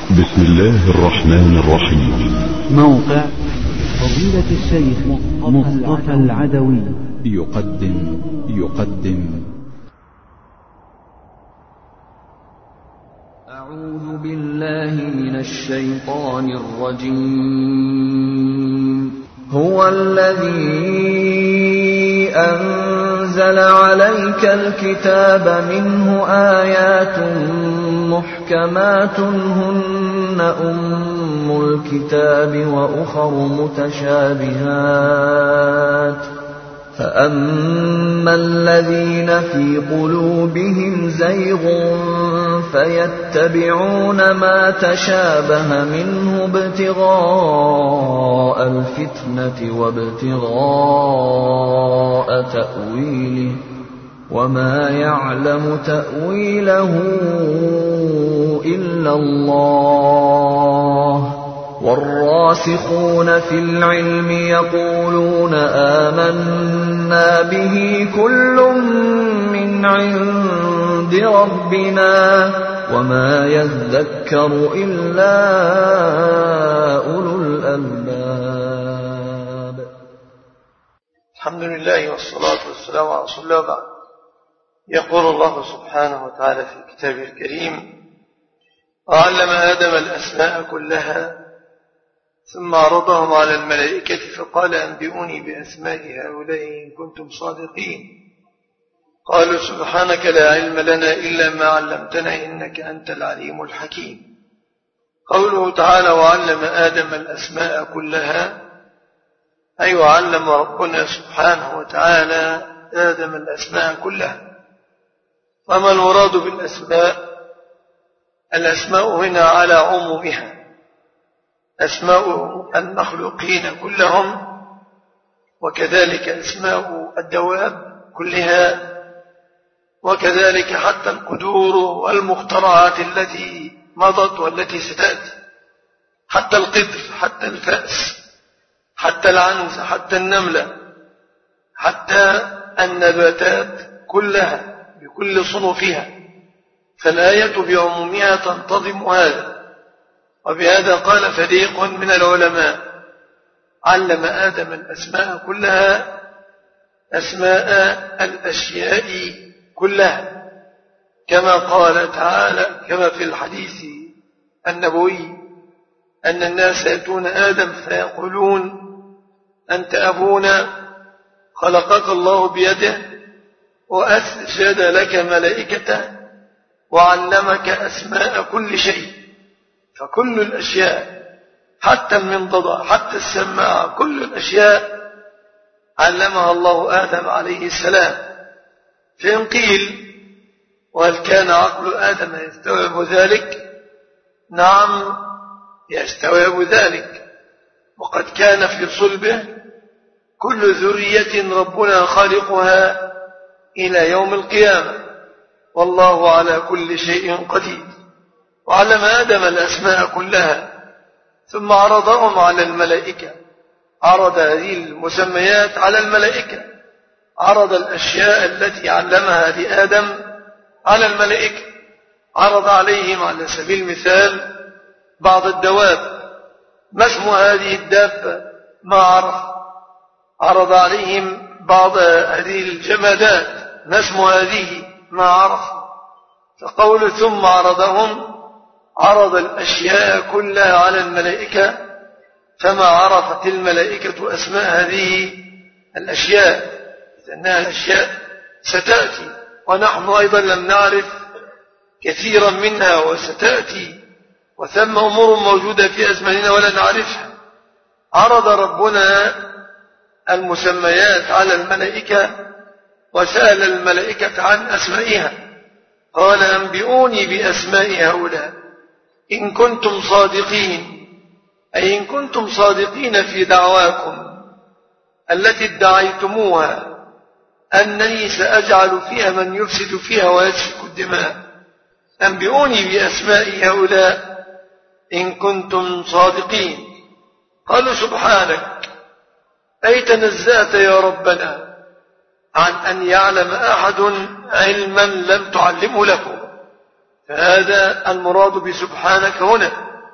بسم الله الرحمن الرحيم. موقع فضيلة الشيخ مصطفى العدوي يقدم أعوذ بالله من الشيطان الرجيم. هو الذي أنزل عليك الكتاب منه آيات محكمات هن أم الكتاب وأخر متشابهات فأما الذين في قلوبهم زيغ فيتبعون ما تشابه منه ابتغاء الفتنة وابتغاء تأويله وما يعلم تأويله إلا الله والراسخون في العلم يقولون آمنا به كل من عند ربنا وما يذكر إلا أولو الألباب. الحمد لله والصلاة والسلام على رسول الله وبعد. يقول الله سبحانه وتعالى في كتابه الكريم: وعلم آدم الأسماء كلها ثم عرضهم على الملائكة فقال أنبئوني بأسماء هؤلاء إن كنتم صادقين. قالوا سبحانك لا علم لنا إلا ما علمتنا إنك أنت العليم الحكيم. قوله تعالى وعلم آدم الأسماء كلها، أي وعلم ربنا سبحانه وتعالى آدم الأسماء كلها. وما المراد بالأسماء؟ الأسماء هنا على عمومها، أسماء المخلوقين كلهم، وكذلك أسماء الدواب كلها، وكذلك حتى القدور والمخترعات التي مضت والتي ستأتي، حتى القدر، حتى الفأس، حتى العنز، حتى النملة، حتى النباتات كلها بكل صنوفها. فالآية بعمومها تنتظم هذا. وبهذا قال فريق من العلماء: علم آدم الأسماء كلها، أسماء الأشياء كلها، كما قال تعالى كما في الحديث النبوي أن الناس يأتون آدم فيقولون أنت أبونا خلقك الله بيده وأسجد لك ملائكته وعلمك أسماء كل شيء. فكل الأشياء حتى المنضدة حتى السماعة كل الأشياء علمها الله آدم عليه السلام. فإن قيل وهل كان عقل آدم يستوعب ذلك؟ نعم يستوعب ذلك، وقد كان في صلبه كل ذرية ربنا خالقها إلى يوم القيامة، والله على كل شيء قدير. وعلم آدم الأسماء كلها ثم عرضهم على الملائكة، عرض هذه المسميات على الملائكة، عرض الأشياء التي علمها لآدم على الملائكة، عرض عليهم على سبيل المثال بعض الدواب، ما اسم هذه الدابة ما عرف، عرض عليهم بعض هذه الجمادات، ما اسم هذه ما عرف. فقول ثم عرضهم عرض الأشياء كلها على الملائكة، فما عرفت الملائكة أسماء هذه الأشياء، لأنها الأشياء ستأتي ونحن أيضا لم نعرف كثيرا منها وستأتي، وثم أمور موجودة في أزماننا ولا نعرفها. عرض ربنا المسميات على الملائكة وسأل الملائكة عن أسمائها، قال أنبئوني بأسماء هؤلاء إن كنتم صادقين، أي إن كنتم صادقين في دعواكم التي ادعيتموها أنني سأجعل فيها من يفسد فيها ويسفك الدماء. أنبئوني بأسماء هؤلاء إن كنتم صادقين. قالوا سبحانك، أي تنزأت يا ربنا عن أن يعلم أحد علما لم تعلمه لكم. فهذا المراد بسبحانك هنا،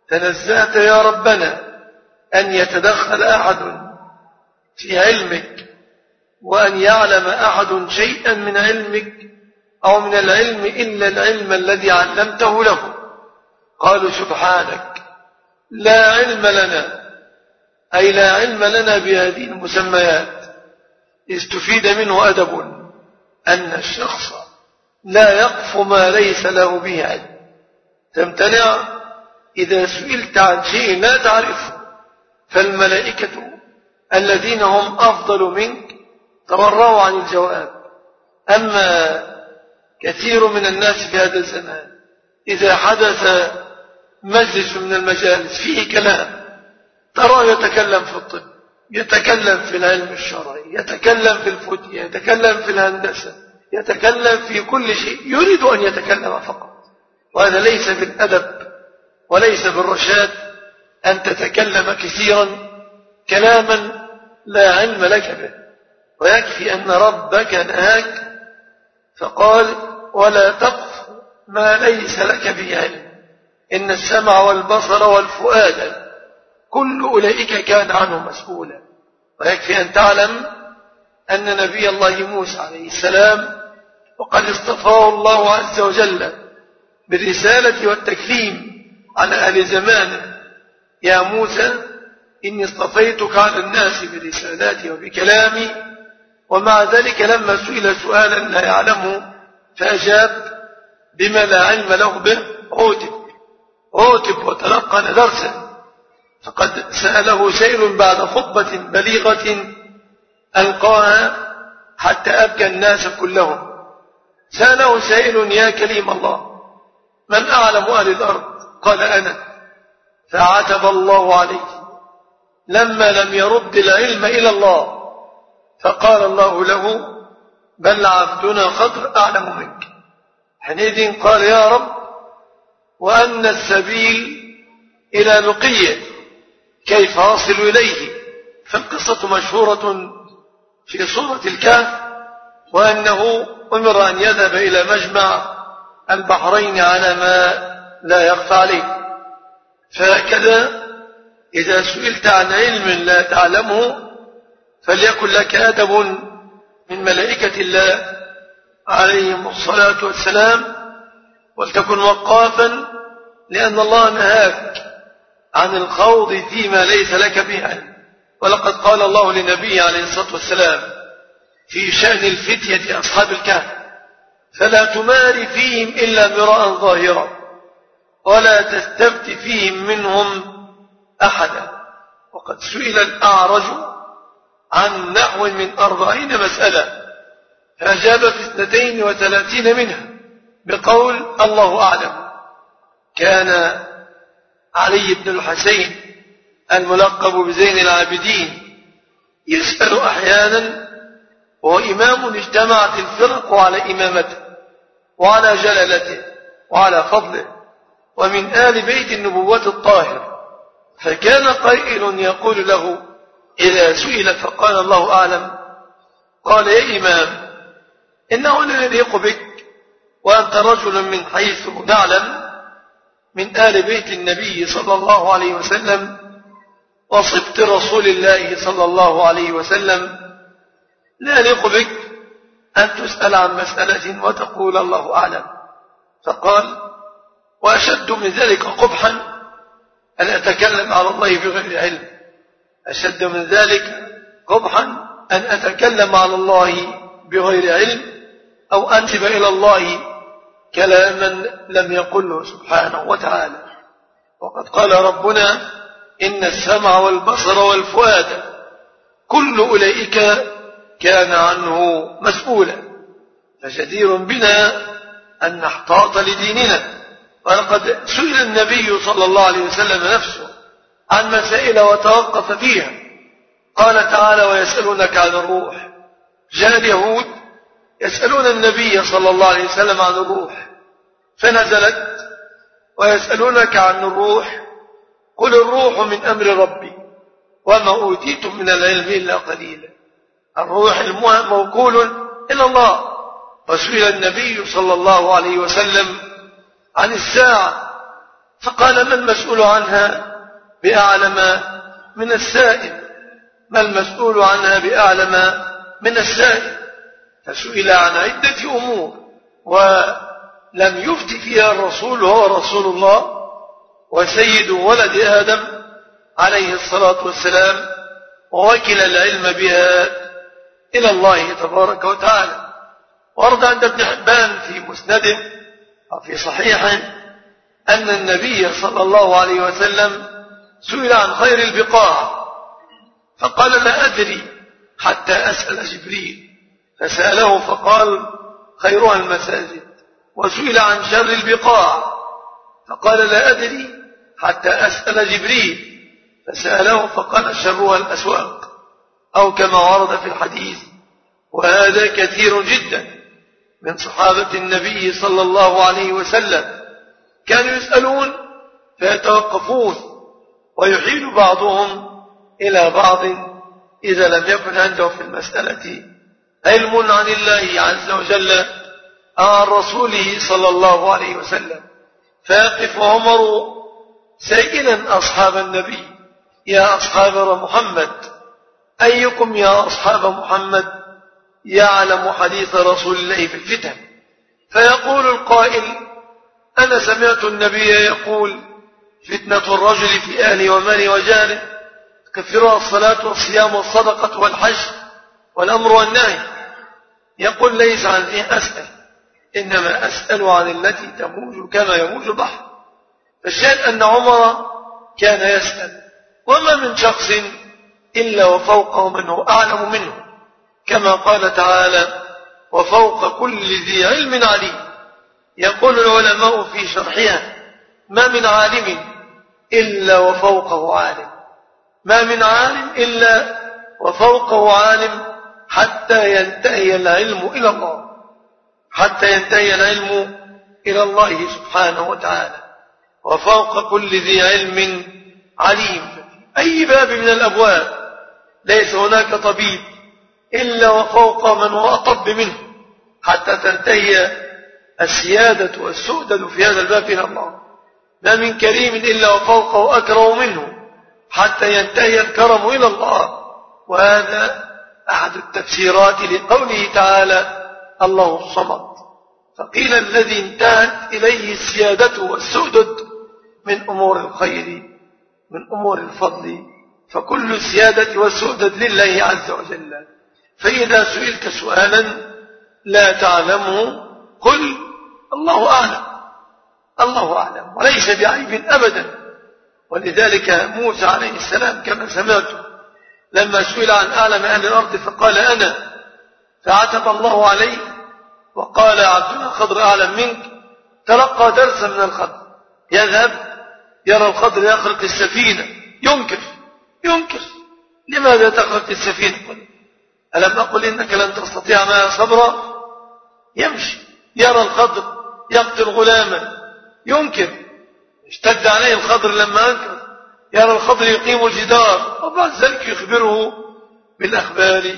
تنزهت يا ربنا أن يتدخل أحد في علمك وأن يعلم أحد شيئا من علمك أو من العلم إلا العلم الذي علمته له. قالوا سبحانك لا علم لنا، أي لا علم لنا بهذه المسميات. استفيد منه أدب أن الشخص لا يقف ما ليس له به علم. تمتنع إذا سئلت عن شيء لا تعرفه، فالملائكة الذين هم أفضل منك تورعوا عن الجواب. أما كثير من الناس في هذا الزمان إذا حدث مجلس من المجالس فيه كلام، ترى يتكلم في الطب، يتكلم في العلم الشرعي، يتكلم في الفتية، يتكلم في الهندسة، يتكلم في كل شيء، يريد أن يتكلم فقط. وهذا ليس بالأدب وليس بالرشاد أن تتكلم كثيرا كلاما لا علم لك به. ويكفي أن ربك نهاك فقال ولا تقف ما ليس لك به علم إن السمع والبصر والفؤاد كل أولئك كان عنه مسؤولا. ويكفي أن تعلم أن نبي الله موسى عليه السلام وقد اصطفاه الله عز وجل بالرسالة والتكليم على أهل زمانه. يا موسى إني اصطفيتك على الناس برسالاتي وبكلامي. ومع ذلك لما سئل سؤالا لا يعلمه فأجاب بما لا علم له به عوتب وتلقن درسا. فقد سأله سائل بعد خطبة بليغة ألقاها حتى أبكى الناس كلهم. سأله سائل يا كليم الله من أعلم أهل الأرض؟ قال أنا. فعتب الله عليه لما لم يرد العلم إلى الله، فقال الله له بل عبدنا خضر أعلم منك. حينئذ قال يا رب وأن السبيل إلى لقيه كيف أصل إليه؟ فالقصة مشهورة في سورة الكهف، وأنه أمر أن يذهب إلى مجمع البحرين على ما لا يخفى عليه. فهكذا إذا سئلت عن علم لا تعلمه فليكن لك أدب من ملائكة الله عليهم الصلاة والسلام، ولتكن وقافا، لأن الله نهاك عن الخوض فيما ليس لك به علم. ولقد قال الله لنبيه عليه الصلاة والسلام في شأن الفتية أصحاب الكهف فلا تمار فيهم إلا مراء ظاهرا ولا تستفت فيهم منهم أحدا. وقد سئل الأعرج عن نحو من 40 مسألة فأجاب في 32 منها بقول الله أعلم. كان علي بن الحسين الملقب بزين العابدين يسأل أحيانا وهو إمام اجتمعت الفرق على إمامته وعلى جلالته وعلى فضله ومن آل بيت النبوة الطاهر. فكان قائل يقول له إذا سئل فقال الله أعلم قال يا إمام إنه لا يليق بك وأنت رجل من حيث نعلم من آل بيت النبي صلى الله عليه وسلم وصبت رسول الله صلى الله عليه وسلم، لا يليق بك أن تسأل عن مسألة وتقول الله أعلم. فقال وأشد من ذلك قبحا أن أتكلم على الله بغير علم. أشد من ذلك قبحا أن أتكلم على الله بغير علم أو أنسب إلى الله كلاما لم يقله سبحانه وتعالى. وقد قال ربنا إن السمع والبصر والفؤاد كل أولئك كان عنه مسؤولا. فجدير بنا أن نحتاط لديننا. ولقد سئل النبي صلى الله عليه وسلم نفسه عن مسائل وتوقف فيها. قال تعالى ويسألونك عن الروح. جاء اليهود يسألون النبي صلى الله عليه وسلم عن الروح فنزلت ويسألونك عن الروح قل الروح من أمر ربي وما أوتيتم من العلم إلا قليلا. الروح موكول إلى الله. وسئل النبي صلى الله عليه وسلم عن الساعة فقال: ما المسؤول عنها بأعلم من السائل؟ ما المسؤول عنها بأعلم من السائل؟ فسئل عن عدة أمور ولم يفت فيها الرسول، وهو رسول الله وسيد ولد آدم عليه الصلاة والسلام، ووكل العلم بها إلى الله تبارك وتعالى. ورد عند ابن حبان في مسنده وفي صحيحه أن النبي صلى الله عليه وسلم سئل عن خير البقاع فقال: لا أدري حتى أسأل جبريل، فسأله فقال: خيرها المساجد. وسئل عن شر البقاع فقال: لا أدري حتى أسأل جبريل، فسأله فقال: شرها الأسواق، أو كما ورد في الحديث. وهذا كثير جدا من صحابة النبي صلى الله عليه وسلم كانوا يسألون فيتوقفون، ويحيل بعضهم إلى بعض إذا لم يكن عنده في المسألة علم عن الله عز وجل أو عن رسوله صلى الله عليه وسلم. فيقف عمر سائلا أصحاب النبي: يا أصحاب محمد، أيكم يا أصحاب محمد يعلم حديث رسول الله في الفتن؟ فيقول القائل: أنا سمعت النبي يقول: فتنة الرجل في أهله وماله وجاله تكفرها الصلاة والصيام والصدقة والحج والأمر والنهي. يقول: ليس عن ذي أسأل، إنما أسأل عن التي تموج كما يموج البحر. فالشاهد أن عمر كان يسأل، وما من شخص إلا وفوقه من هو أعلم منه، كما قال تعالى: وفوق كل ذي علم عليم. يقول العلماء في شرحها: ما من عالم إلا وفوقه عالم، ما من عالم إلا وفوقه عالم، حتى ينتهي العلم إلى الله، حتى ينتهي العلم إلى الله سبحانه وتعالى. وفوق كل ذي علم عليم. أي باب من الأبواب ليس هناك طبيب إلا وفوق من هو أطب منه، حتى تنتهي السيادة والسؤدد في هذا الباب إلى الله. ما من كريم إلا وفوقه أكرم منه، حتى ينتهي الكرم إلى الله. وهذا أحد التفسيرات لقوله تعالى: الله الصمد. فقيل: الذي انتهت إليه السيادة والسؤدد من أمور الخير، من أمور الفضل، فكل السيادة والسؤدد لله عز وجل. فإذا سئلت سؤالا لا تعلمه قل: الله أعلم، الله أعلم، وليس بعيب أبدا. ولذلك موسى عليه السلام كما سمعتم لما سئل عن أعلم أهل الأرض فقال: أنا، فعتب الله عليه وقال: عبدنا الخضر أعلم منك. تلقى درسا من الخضر، يذهب يرى الخضر يخرق السفينة، ينكر لماذا تخرق السفينة؟ ألم أقل إنك لن تستطيع معي صبرا؟ يمشي يرى الخضر يقتل غلاما، ينكر. اشتد عليه الخضر لما أنكر. يرى الخضر يقيم الجدار، وبعد ذلك يخبره بالأخبار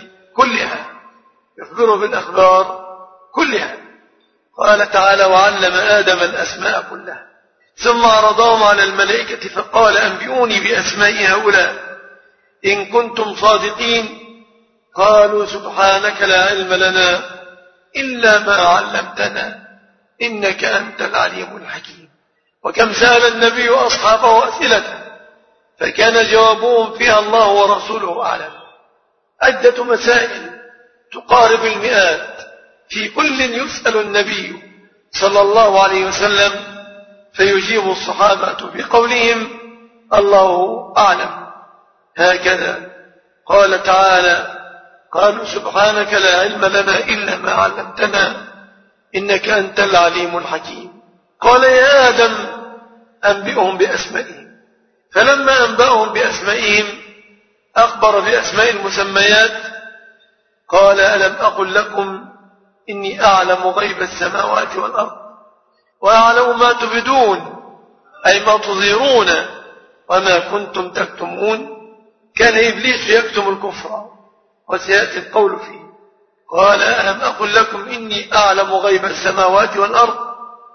كلها. قال تعالى: وعلم آدم الأسماء كلها ثم عرضهم على الملائكة فقال: أنبئوني بأسماء هؤلاء إن كنتم صادقين. قالوا: سبحانك لا علم لنا إلا ما علمتنا إنك أنت العليم الحكيم. وكم سأل النبي أصحابه أسئلة فكان جوابهم فيها الله ورسوله أعلم. عدة مسائل تقارب المئات، في كل يسأل النبي صلى الله عليه وسلم فيجيب الصحابة بقولهم: الله أعلم. هكذا قال تعالى: قالوا: سبحانك لا علم لنا إلا ما علمتنا إنك أنت العليم الحكيم. قال: يا آدم أنبئهم بأسمائهم. فلما أنبأهم بأسمائهم أخبر بأسماء المسميات. قال: ألم أقل لكم إني أعلم غيب السماوات والأرض وأعلم ما تبدون، أي ما تظهرون، وما كنتم تكتمون. كان إبليس يكتم الكفر وسيأتي القول فيه. قال: ألم أقل لكم إني أعلم غيب السماوات والأرض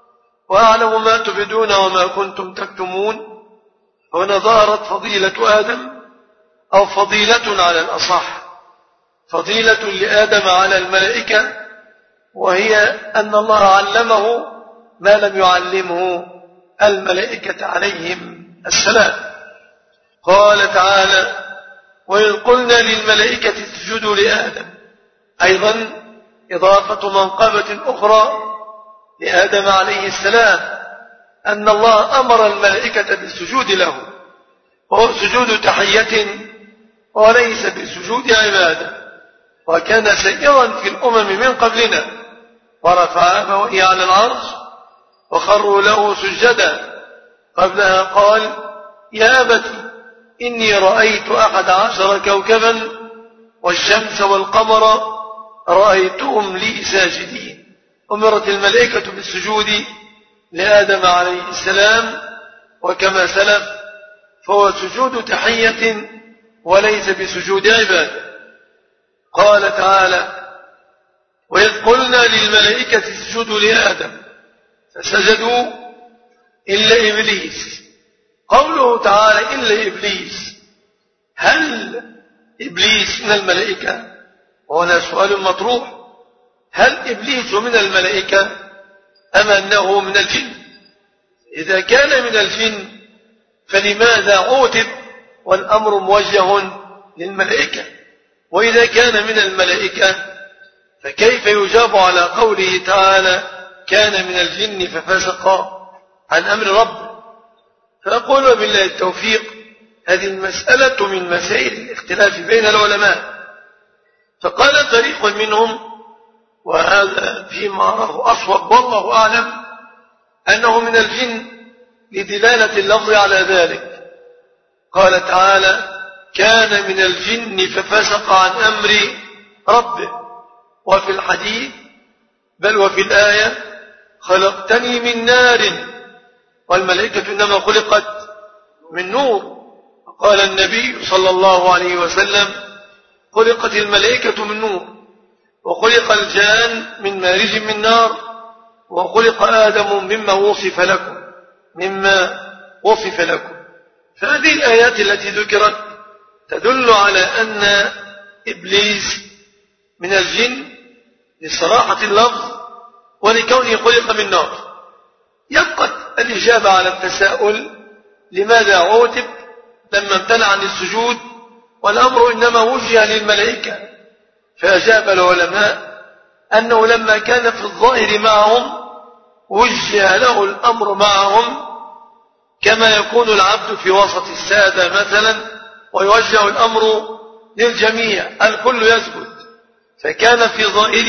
وأعلم ما تبدون وما كنتم تكتمون. هنا ظهرت فضيلة آدم، أو فضيلة على الأصح، فضيلة لآدم على الملائكة، وهي أن الله علمه ما لم يعلمه الملائكة عليهم السلام. قال تعالى: وإذ قلنا للملائكة اسجدوا لآدم. أيضا إضافة منقبة أخرى لآدم عليه السلام، أن الله أمر الملائكة بالسجود له، وهو سجود تحية وليس بسجود عبادة، وكان سيرا في الأمم من قبلنا، ورفع أبويه على العرش وخروا له سجدا. قبلها قال: يا أبت إني رأيت 11 كوكبا والشمس والقمر رأيتهم لي ساجدين. أمرت الملائكة بالسجود لآدم عليه السلام، وكما سلف فهو سجود تحية وليس بسجود عبادة. قال تعالى: وإذ قلنا للملائكة اسجدوا لآدم فسجدوا إلا إبليس. قوله تعالى إلا إبليس، هل إبليس من الملائكة؟ وهنا سؤال مطروح: هل إبليس من الملائكة أم أنه من الجن؟ إذا كان من الجن فلماذا عوتب والأمر موجه للملائكة؟ وإذا كان من الملائكة فكيف يجاب على قوله تعالى: كان من الجن ففسق عن أمر ربه؟ فأقول وبالله التوفيق، هذه المسألة من مسائل الاختلاف بين العلماء. فقال فريق منهم، وهذا فيما أراه أصوب والله أعلم، أنه من الجن لدلالة اللفظ على ذلك. قال تعالى: كان من الجن ففسق عن أمر ربه. وفي الحديث بل وفي الآية: خلقتني من نار والملائكة إنما خلقت من نور. قال النبي صلى الله عليه وسلم: خلقت الملائكة من نور، وخلق الجان من مارج من نار، وخلق آدم مما وصف لكم. فهذه الآيات التي ذكرت تدل على أن إبليس من الجن لصراحة اللفظ ولكونه خلق من نار. يبقى الإجابة على التساؤل: لماذا عوتب لما امتنع عن السجود والأمر إنما وجه للملائكة؟ فأجاب العلماء أنه لما كان في الظاهر معهم وجه له الأمر معهم، كما يكون العبد في وسط السادة مثلا ويوجه الأمر للجميع، الكل يسجد. فكان في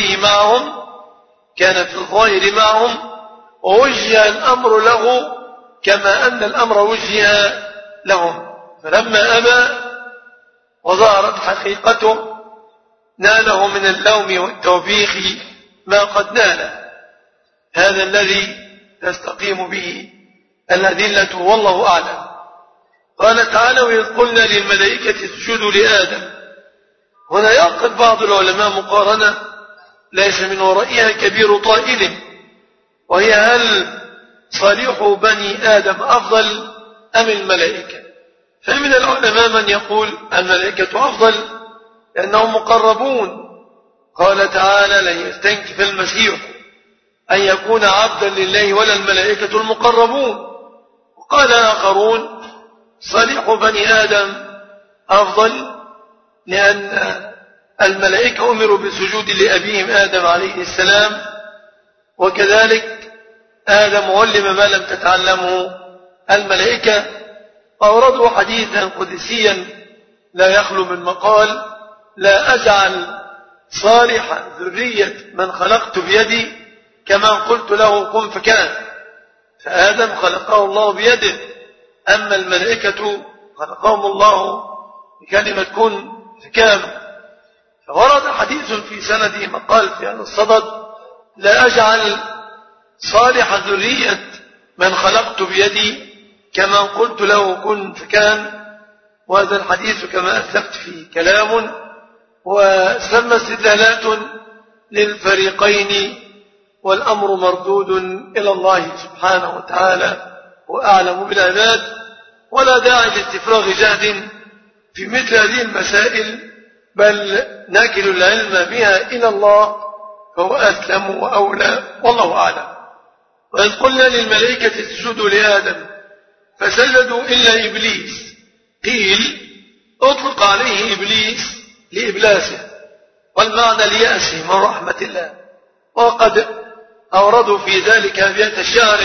الظاهر معهم ووجه الأمر له كما أن الأمر وجه لهم. فلما أبى وظهرت حقيقته ناله من اللوم والتوبيخ ما قد ناله. هذا الذي تستقيم به الأدلة والله أعلم. قال تعالى: وإذ قلنا للملائكة اسجدوا لآدم. هنا ينقل بعض العلماء مقارنة ليس من ورائها كبير طائل، وهي: هل صالح بني آدم أفضل أم الملائكة؟ فمن العلماء من يقول الملائكة أفضل لأنهم مقربون. قال تعالى: لن يستنكف المسيح أن يكون عبدا لله ولا الملائكة المقربون. وقال آخرون: صالح بني آدم أفضل لأن الملائكة أمروا بالسجود لأبيهم آدم عليه السلام، وكذلك آدم علم ما لم تتعلمه الملائكة. أوردوا حديثا قدسيا لا يخلو من مقال: لا أجعل صالح ذرية من خلقت بيدي كما قلت له كن فكان. فآدم خلقه الله بيده، أما الملائكة خلقهم الله بكلمة كن فكان. فورد حديث في سنده مقال في هذا الصدد: لا أجعل صالح ذرية من خلقت بيدي كما قلت له كن فكان. وهذا الحديث كما أسلفت فيه كلام، وسمى استدلالات للفريقين والأمر مردود إلى الله سبحانه وتعالى وأعلم بالعباد، ولا داعي لاستفراغ جهد في مثل هذه المسائل، بل ناكل العلم بها إلى الله فهو أسلم وأولى، والله أعلم. وإذ قلنا للملائكة اسجدوا لآدم فسجدوا إلا إبليس، قيل أطلق عليه إبليس لإبلاسه، والمعنى ليأسه من رحمة الله. وقد أوردوا في ذلك أبيات شعر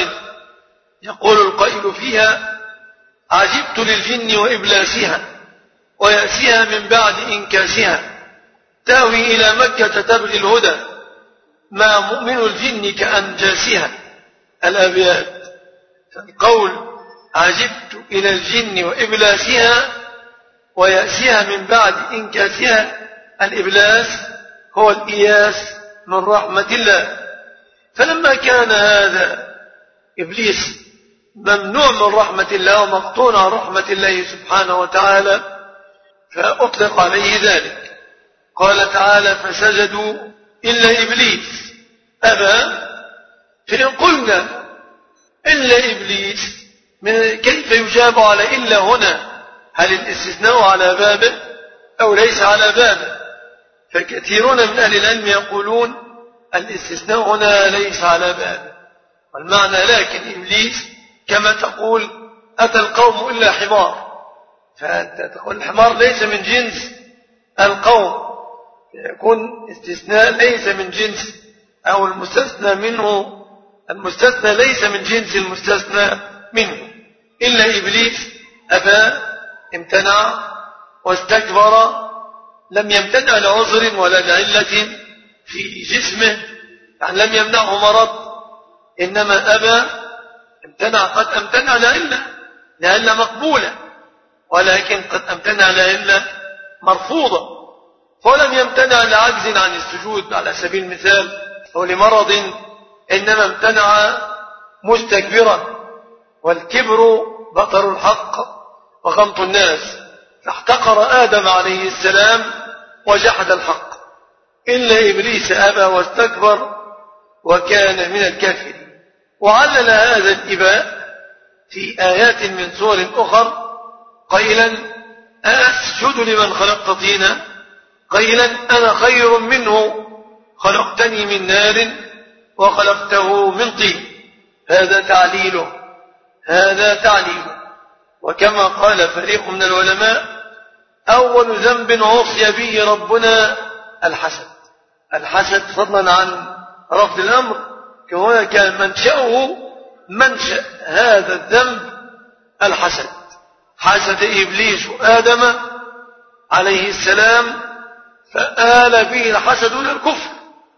يقول القائل فيها: عجبت للجن وإبلاسها ويأسها من بعد إنكاسها، تاوي إلى مكة تبغي الهدى ما مؤمن الجن كأنجاسها. الأبيات، القول عجبت إلى الجن وإبلاسها ويأسها من بعد إنكاسها، الإبلاس هو الإياس من رحمة الله. فلما كان هذا إبليس ممنوع من رحمة الله ومقطوع عن رحمة الله سبحانه وتعالى فأطلق عليه ذلك. قال تعالى: فسجدوا إلا إبليس أبى. فإن قلنا إلا إبليس كيف يجاب على إلا هنا؟ هل الاستثناء على بابه أو ليس على بابه؟ فكثيرون من أهل العلم يقولون الاستثناء هنا ليس على بابه، والمعنى لكن إبليس كما تقول أتى القوم إلا حمار، فأنت تقول الحمار ليس من جنس القوم، يكون استثناء ليس من جنس، أو المستثنى منه المستثنى ليس من جنس المستثنى منه. إلا إبليس أبى، امتنع واستكبر، لم يمتنع لعذر ولا لعلة في جسمه، يعني لم يمنعه مرض، إنما أبى امتنع. قد امتنع لعلة مقبولة، ولكن قد امتنع لعلة مرفوضة، فلم يمتنع لعجز عن السجود على سبيل المثال أو لمرض، إنما امتنع مستكبرا، والكبر بطر الحق وغمط الناس، فاحتقر آدم عليه السلام وجحد الحق. إلا إبليس أبى واستكبر وكان من الكافرين. وعلل هذا الإباء في آيات من سور أخر قيلا: أسجد لمن خلقت طينا، قيلا أنا خير منه خلقتني من نار وخلقته من طين. هذا تعليله. وكما قال فريق من العلماء: أول ذنب عصي به ربنا الحسد فضلا عن رفض الأمر، كما كان منشأ هذا الذنب الحسد. حسد إبليس آدم عليه السلام فآل به الحسد إلى الكفر،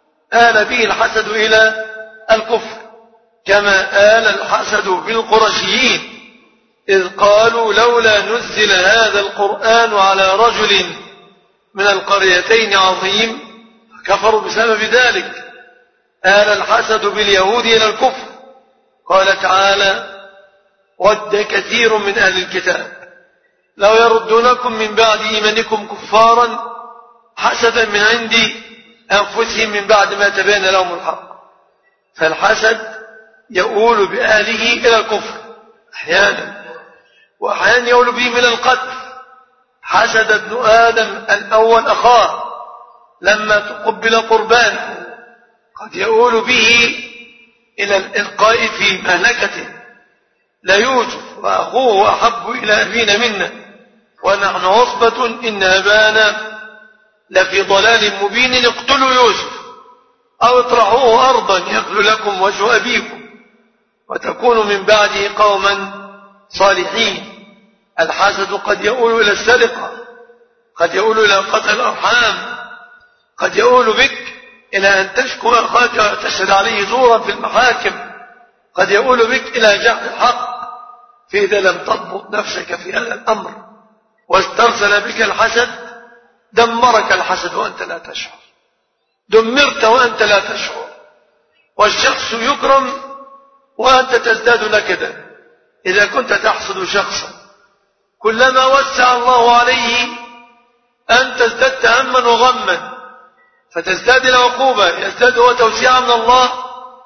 كما آل الحسد بالقرشيين إذ قالوا: لولا نزل هذا القرآن على رجل من القريتين عظيم، كفروا بسبب ذلك. آل الحسد باليهود إلى الكفر. قال تعالى: ود كثير من أهل الكتاب لو يردونكم من بعد إيمانكم كفارا حسدا من عند أنفسهم من بعد ما تبين لهم الحق. فالحسد يؤول بأهله إلى الكفر أحيانا، وأحيانا يؤول به من القتل. حسد ابن آدم الأول أخاه لما تقبل قربانه، قد يؤول به إلى الإلقاء في مهلكته. لا يوسف وأخوه أحب إلى أبينا منا ونحن عصبة إن أبانا لفي ضلال مبين، اقتلوا يوسف أو اطرحوه أرضا يخل لكم وجه أبيكم وتكونوا من بعده قوما صالحين. الحسد قد يؤول إلى السرقة، قد يؤول إلى قتل الأرحام، قد يؤول بك إلى أن تشكو أخاك وتشهد عليه زورا في المحاكم، قد يؤول بك إلى جهل الحق. فإذا لم تضبط نفسك في هذا الأمر واسترسل بك الحسد دمرك الحسد وأنت لا تشعر، دمرت وأنت لا تشعر. والشخص يكرم وأنت تزداد نكدا. إذا كنت تحسد شخصا كلما وسع الله عليه أنت ازددت هما وغما، فتزداد العقوبة، يزداد هو توسيعا من الله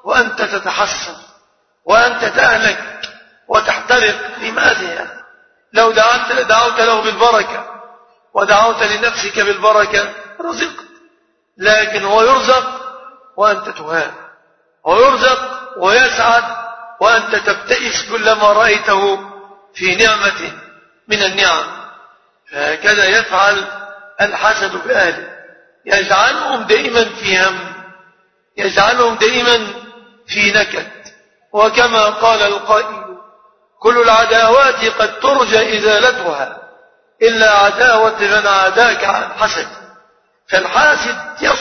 وأنت تتحسن وأنت تهلك وتحترق. لماذا؟ لو دعوت له بالبركة ودعوت لنفسك بالبركة رزقت، لكن هو يرزق وأنت تهان، هو يرزق ويسعد وأنت تبتئس كلما رأيته في نعمة من النعم. فهكذا يفعل الحسد بأهله، يجعلهم دائما في هم، يجعلهم دائما في نكد. وكما قال القائل: كل العداوات قد ترجى إزالتها إلا عداوة من عاداك عن حسد. فالحاسد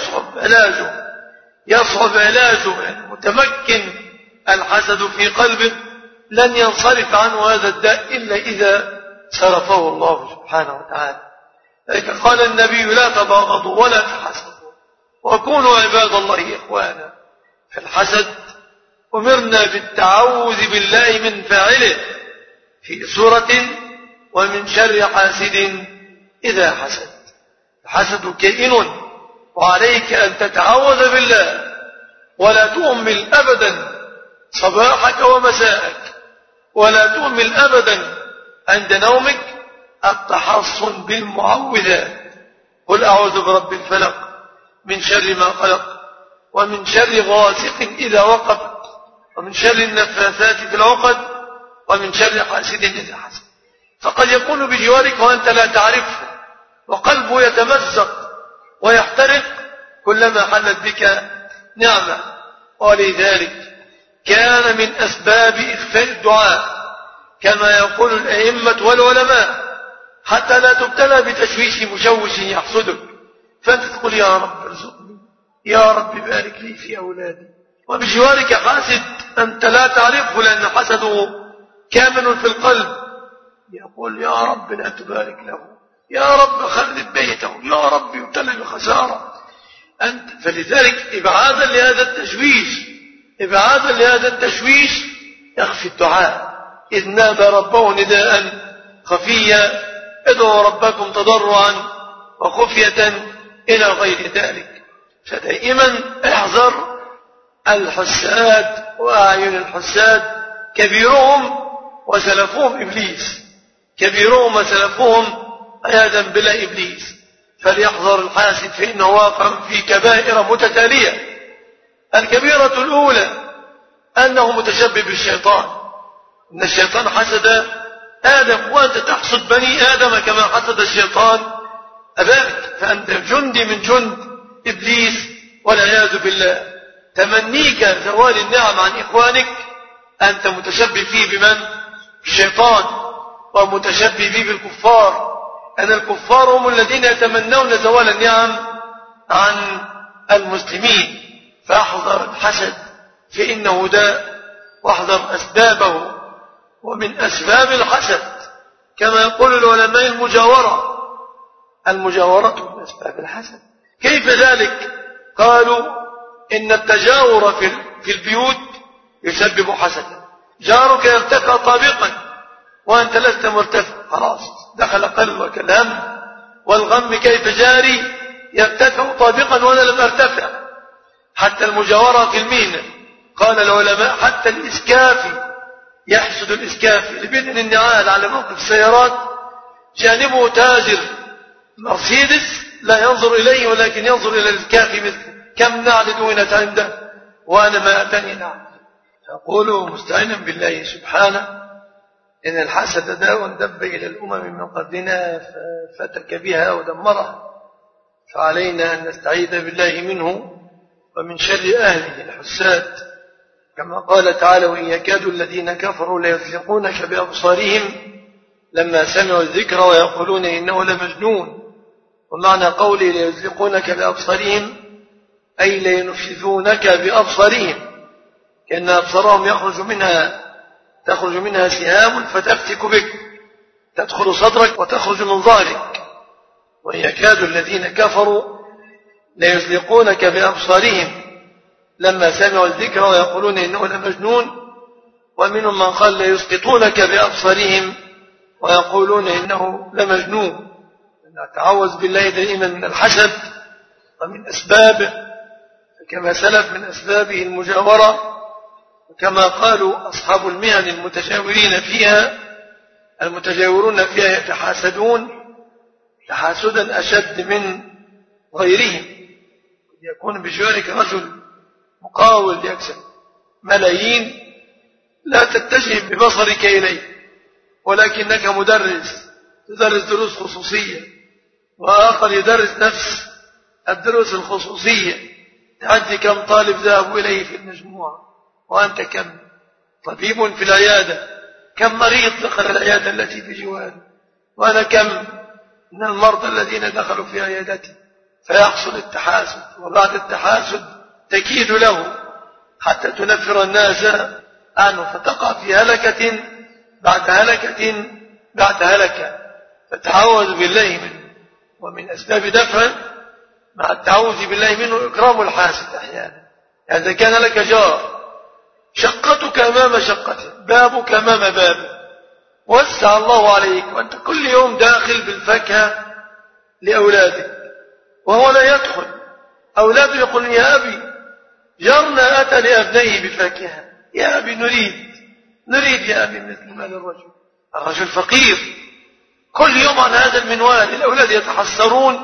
يصعب علاجه يعني متمكن الحسد في قلبه، لن ينصرف عنه هذا الداء إلا إذا صرفه الله سبحانه وتعالى. لذلك قال النبي: لا تباغضوا ولا تحسدوا وكونوا عباد الله إخوانا. فالحسد أمرنا بالتعوذ بالله من فاعله في سورة: ومن شر حاسد إذا حسد. الحسد كائن، وعليك أن تتعوذ بالله ولا تؤمل أبدا صباحك ومساءك، ولا تؤمل أبدا عند نومك التحصن بالمعوذات: قل أعوذ برب الفلق من شر ما خلق، ومن شر غاسق إذا وقب، ومن شر النفاثات في العقد، ومن شر حاسد إذا حسد. فقد يكون بجوارك وأنت لا تعرفه، وقلبه يتمزق ويحترق كلما حلت بك نعمة. ولذلك كان من أسباب إخفاء الدعاء كما يقول الأئمة والعلماء، حتى لا تبتلى بتشويش مشوش يحسدك، فأنت تقول: يا رب ارزقني، يا رب بارك لي في أولادي. وبجوارك حاسد أنت لا تعرفه لأن حسده كامن في القلب، يقول: يا رب لا تبارك له، يا رب خرب بيته، يا رب يبتلى بخسارة أنت. فلذلك إبعادا لهذا التشويش يخفي الدعاء، إذ نادى ربه نداء خفيا: ادعوا ربكم تضرعا وخفية إلى غير ذلك. فدائما احذر الحساد وأعين الحساد، كبيرهم وسلفهم إبليس، كبيرهم وسلفهم عياذا بلا إبليس. فليحذر الحاسد فإنه واقع في كبائر متتالية. الكبيرة الأولى أنه متشبه بالشيطان، إن الشيطان حسد آدم، وأنت تحسد بني آدم كما حسد الشيطان أباك، فأنت جندي من جند إبليس والعياذ بالله. تمنيك زوال النعم عن إخوانك أنت متشبه فيه بمن؟ الشيطان، ومتشبه به بالكفار، أن الكفار هم الذين يتمنون زوال النعم عن المسلمين. فاحذر الحسد فإنه داء، واحذر أسبابه. ومن أسباب الحسد كما يقول العلماء المجاورة من أسباب الحسد. كيف ذلك؟ قالوا إن التجاور في البيوت يسبب حسدا. جارك يرتفع طابقا وأنت لست مرتفع، خلاص دخل قلبك الهم والغم: كيف جاري يرتفع طابقا وأنا لم أرتفع. حتى المجاورة في المهنة، قال العلماء حتى الإسكافي يحسد الإسكافي لبدن النعال على موقف السيارات، جانبه تاجر مرسيدس لا ينظر إليه ولكن ينظر إلى الإسكافي مثله: كم نعل دونت عنده وأنا ما أتني نعل. فأقول مستعينا بالله سبحانه إن الحسد داء دب إلى الأمم من قبلنا ففتك بها ودمرها، فعلينا أن نستعيذ بالله منه ومن شر أهله الحساد. كما قال تعالى: وإن يكاد الذين كفروا ليزلقونك بأبصارهم لما سمعوا الذكر ويقولون إنه لمجنون. ومعنى قولي ليزلقونك بأبصارهم أي لينفذونك بأبصارهم، كأن أبصارهم تخرج منها سهام فتفتك بك، تدخل صدرك وتخرج من ظهرك. وإن يكاد الذين كفروا ليزلقونك بأبصارهم لما سمعوا الذكر ويقولون إنه لمجنون. ومنهم من قال ليسقطونك بأبصارهم ويقولون إنه لمجنون. نتعوذ بالله دائما من الحسد. ومن أسبابه كما سلف من أسبابه المجاورة كما قالوا أصحاب المهن المتجاورون فيها يتحاسدون تحاسدا أشد من غيرهم. يكون بجوارك رجل مقاول يكسب ملايين لا تتجه ببصرك إليه، ولكنك مدرس تدرس دروس خصوصية، وآخر يدرس نفس الدروس الخصوصية، تعدي كم طالب ذهبوا إليه في المجموعة، وأنت كم طبيب في العيادة، كم مريض دخل العيادة التي بجواره، وأنا كم من المرضى الذين دخلوا في عيادتي. فيحصل التحاسد، وبعد التحاسد تكيد له حتى تنفر الناس عنه، فتقع في هلكة بعد هلكة بعد هلكة. فتعوذ بالله منه. ومن أسباب دفع مع التعوذ بالله منه إكرام الحاسد أحيانا. يعني إذا كان لك جار شقتك أمام شقته، بابك أمام بابه، وسع الله عليك، وأنت كل يوم داخل بالفاكهة لأولادك وهو لا يدخل، أولاده يقولون يا أبي جارنا أتى لأبنيه بفاكهة، يا أبي نريد يا أبي مثل مال الرجل فقير، كل يوم عن هذا المنوال. الأولاد يتحسرون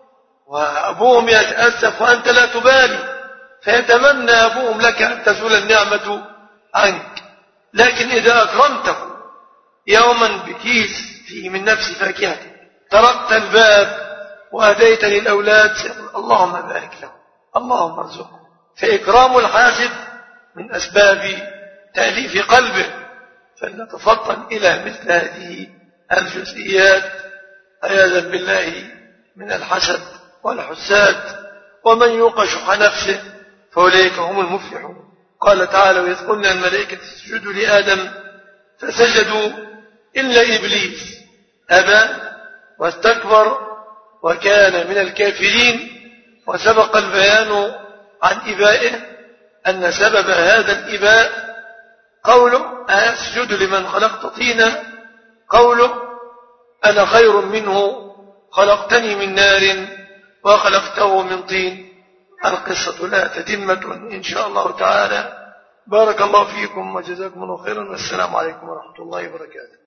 وأبوهم يتأسف وأنت لا تبالي، فيتمنى أبوهم لك أن تزول النعمة عنك. لكن إذا أكرمته يوما بكيس فيه من نفس فاكهتك، تركت الباب وأديت للأولاد، اللهم بارك له، اللهم ارزقه. فإكرام الحاسد من أسباب تأليف قلبه. فلنتفطن إلى مثل هذه الجزئيات عياذا بالله من الحسد والحساد. ومن يوق شح نفسه فأولئك هم المفلحون. قال تعالى: وإذ قلنا الملائكة اسجدوا لآدم فسجدوا إلا إبليس أبى واستكبر وكان من الكافرين. وسبق البيان عن إبائه أن سبب هذا الإباء قوله: أسجد لمن خلقت طينا، قوله: أنا خير منه خلقتني من نار وخلقته من طين. القصة لا تتمة إن شاء الله تعالى. بارك الله فيكم وجزاكم الله خيرا، والسلام عليكم ورحمة الله وبركاته.